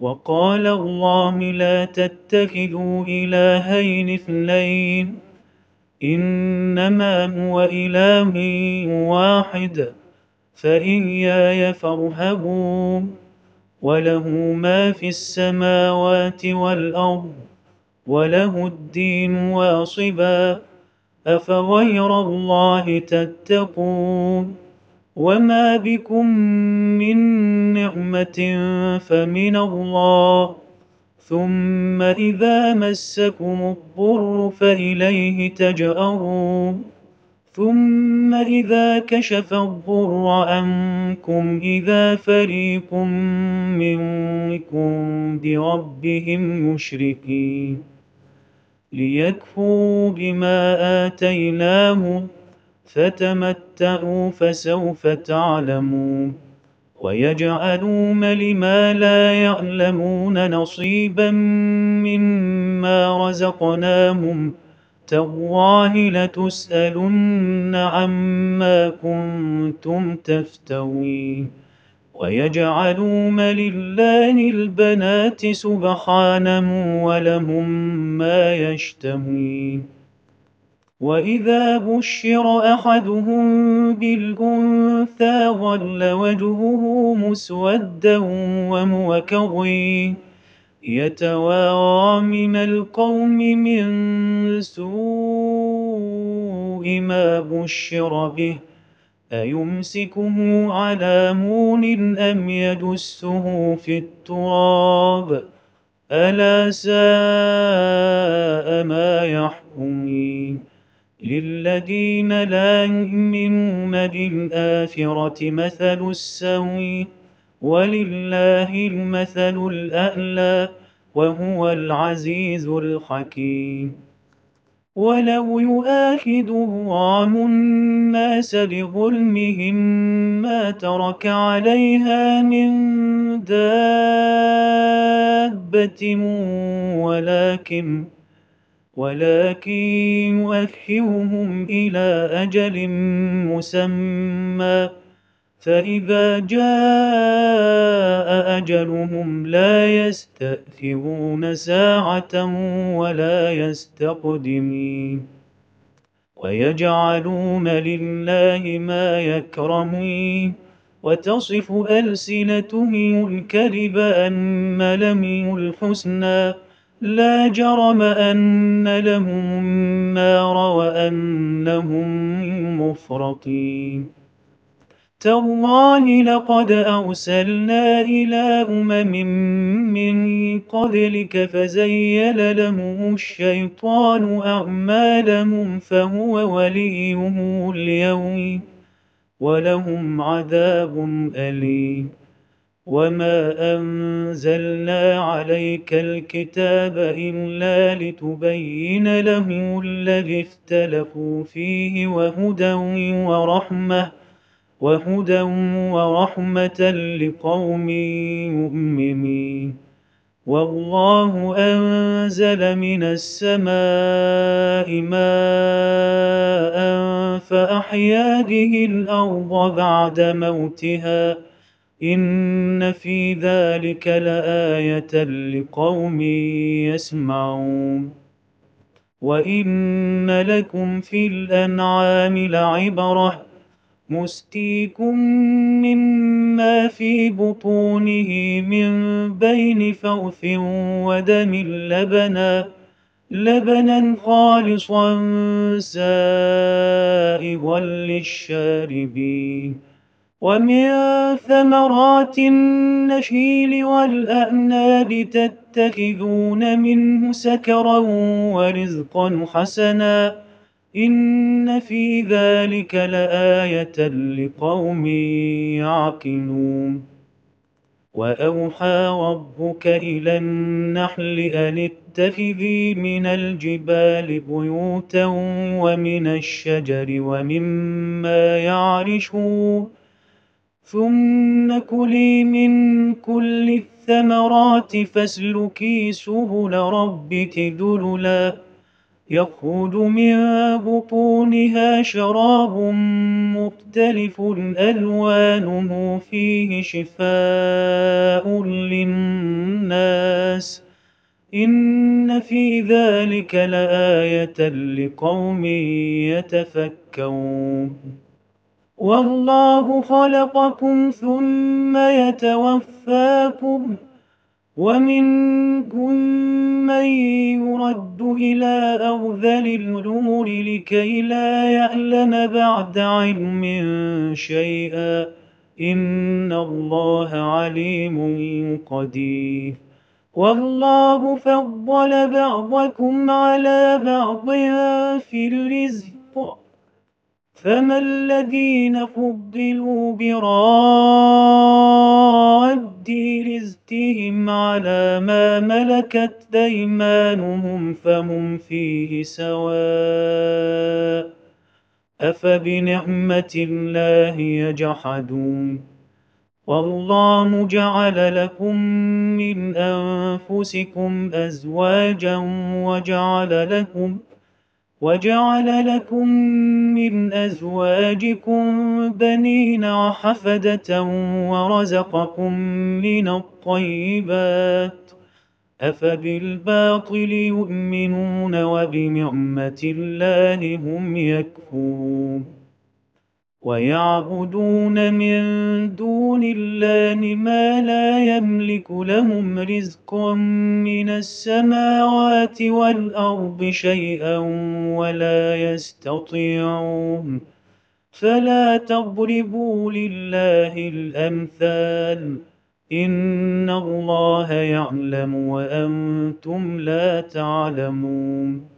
وقال الله لا تتخذوا إلهين اثنين إنما هو إله واحد فإياي فارهبون وله ما في السماوات والأرض وله الدين واصبا أفغير الله تتقون وما بكم من نعمة فمن الله ثم إذا مسكم الضر فإليه تجأرون ثم إذا كشف الضر عنكم إذا فريق منكم بربهم يشركين ليكفروا بما آتيناهم فتمتعوا فسوف تعلمون ويجعلون لما لا يعلمون نصيبا مما رزقناهم تالله لتسألن عما كنتم تفترون ويجعلون لله البنات سبحانه ولهم ما يشتهون وإذا بشر أحدهم بالأنثى ظل وجهه مسودا وهو كظيم يتوارى من القوم من سوء ما بشر به أيمسكه على مون أم يدسه في التراب ألا ساء ما يحكمون للذين لا يؤمنون بالآخرة مثل السوء ولله المثل الأعلى وهو العزيز الحكيم ولو يؤاخذ الله الناس بظلمهم ما ترك عليها من دابة ولكن يؤخرهم إلى أجل مسمى فإذا جاء أجلهم لا يستأخرون ساعة ولا يستقدمين ويجعلون لله ما يكرمون وتصف ألسنتهم الكذب أن لهم الحسنى لا جرم أن لهم النار وأنهم مفرطين تالله لقد أرسلنا إلى من قبلك فزين لهم الشيطان أعمالهم فهو وليهم اليوم ولهم عذاب أليم وما أنزلنا عليك الكتاب إلا لتبين لهم الذي اختلفوا فيه وهدى ورحمة لقوم يؤمنون والله أنزل من السماء ماء فأحيا به الأرض بعد موتها إن في ذلك لآية لقوم يسمعون وإن لكم في الأنعام لعبرة مسقيكم مما في بطونه من بين فرث ودم لبنا خالصا سائغا للشاربين ومن ثمرات النخيل والأعناب تتخذون منه سكرا ورزقا حسنا إن في ذلك لآية لقوم يعقلون وأوحى ربك إلى النحل أن اتخذي من الجبال بيوتا ومن الشجر ومما يعرشون ثم كلي من كل الثمرات فاسلكي سبل ربك ذللا يخرج من بطونها شراب مختلف ألوانه فيه شفاء للناس الناس إن في ذلك لآية لقوم يتفكرون والله خلقكم ثم يتوفاكم ومنكم من يرد إلى أرذل العمر لكي لا يعلم بعد علم شيئا إن الله عليم قدير والله فضل بعضكم على بعض في الرزق فما الذين فضلوا براد رزقهم على ما ملكت أيمانهم فهم فيه سواء أفبنعمة الله يجحدون والله جعل لكم من أنفسكم أزواجا وجعل لكم من أزواجكم بنين وحفدة ورزقكم من الطيبات أفبالباطل يؤمنون وبنعمة الله هم يكفرون ويعبدون من دون الله ما لا يملك لهم رزقا من السماوات والأرض شيئا ولا يستطيعون فلا تضربوا لله الأمثال إن الله يعلم وأنتم لا تعلمون